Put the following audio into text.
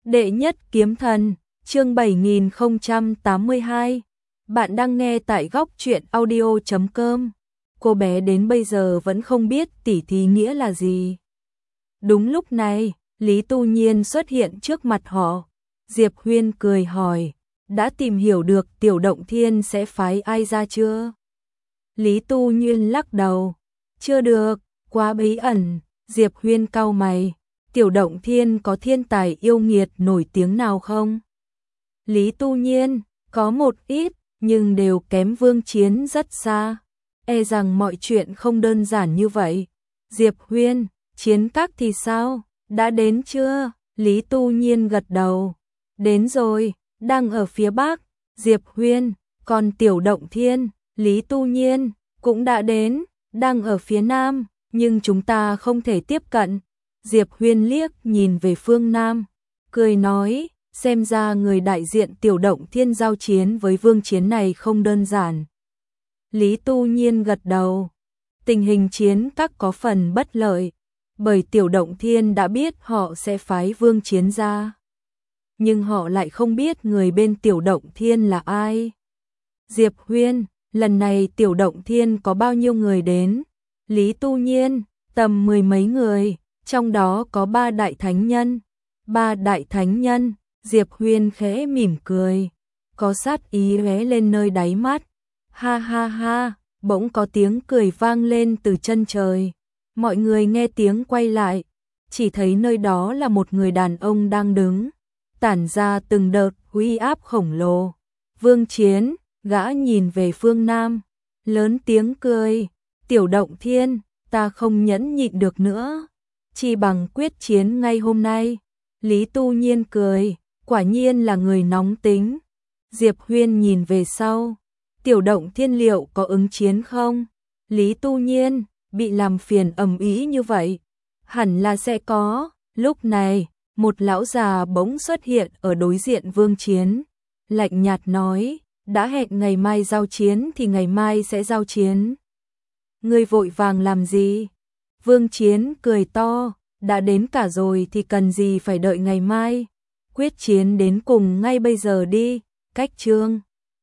Đệ nhất kiếm thần, chương 7082. Bạn đang nghe tại góc truyện audio.com. Cô bé đến bây giờ vẫn không biết tỉ thí nghĩa là gì. Đúng lúc này, Lý Tu Nhiên xuất hiện trước mặt họ. Diệp Huyên cười hỏi, đã tìm hiểu được Tiểu Động Thiên sẽ phái ai ra chưa? Lý Tu Nhiên lắc đầu, chưa được, quá bí ẩn. Diệp Huyên cau mày, Tiểu Động Thiên có thiên tài yêu nghiệt nổi tiếng nào không? Lý Tu Nhiên, có một ít, nhưng đều kém Vương Chiến rất xa. E rằng mọi chuyện không đơn giản như vậy. Diệp Huyên, Chiến Các thì sao? Đã đến chưa? Lý Tu Nhiên gật đầu. Đến rồi, đang ở phía Bắc. Diệp Huyên, còn Tiểu Động Thiên, Lý Tu Nhiên, cũng đã đến, đang ở phía Nam, nhưng chúng ta không thể tiếp cận. Diệp Huyên liếc nhìn về phương Nam, cười nói, xem ra người đại diện Tiểu Động Thiên giao chiến với Vương Chiến này không đơn giản. Lý Tu Nhiên gật đầu, tình hình Chiến Các có phần bất lợi, bởi Tiểu Động Thiên đã biết họ sẽ phái Vương Chiến ra. Nhưng họ lại không biết người bên Tiểu Động Thiên là ai. Diệp Huyên, lần này Tiểu Động Thiên có bao nhiêu người đến? Lý Tu Nhiên, tầm 10 mấy người, trong đó có 3 đại thánh nhân. 3 đại thánh nhân, Diệp Huyên khẽ mỉm cười, có sát ý lóe lên nơi đáy mắt. Ha ha ha, bỗng có tiếng cười vang lên từ chân trời. Mọi người nghe tiếng quay lại, chỉ thấy nơi đó là một người đàn ông đang đứng, tản ra từng đợt uy áp khổng lồ. Vương Chiến, gã nhìn về phương Nam, lớn tiếng cười, Tiểu Động Thiên, ta không nhẫn nhịn được nữa, chỉ bằng quyết chiến ngay hôm nay. Lý Tu Nhiên cười, quả nhiên là người nóng tính. Diệp Huyên nhìn về sau, Tiểu Động Thiên liệu có ứng chiến không? Lý Tu Nhiên, bị làm phiền ầm ĩ như vậy, hẳn là sẽ có. Lúc này, một lão già bỗng xuất hiện ở đối diện Vương Chiến, lạnh nhạt nói, đã hẹn ngày mai giao chiến thì ngày mai sẽ giao chiến. Ngươi vội vàng làm gì? Vương Chiến cười to, đã đến cả rồi thì cần gì phải đợi ngày mai, quyết chiến đến cùng ngay bây giờ đi. Cách chương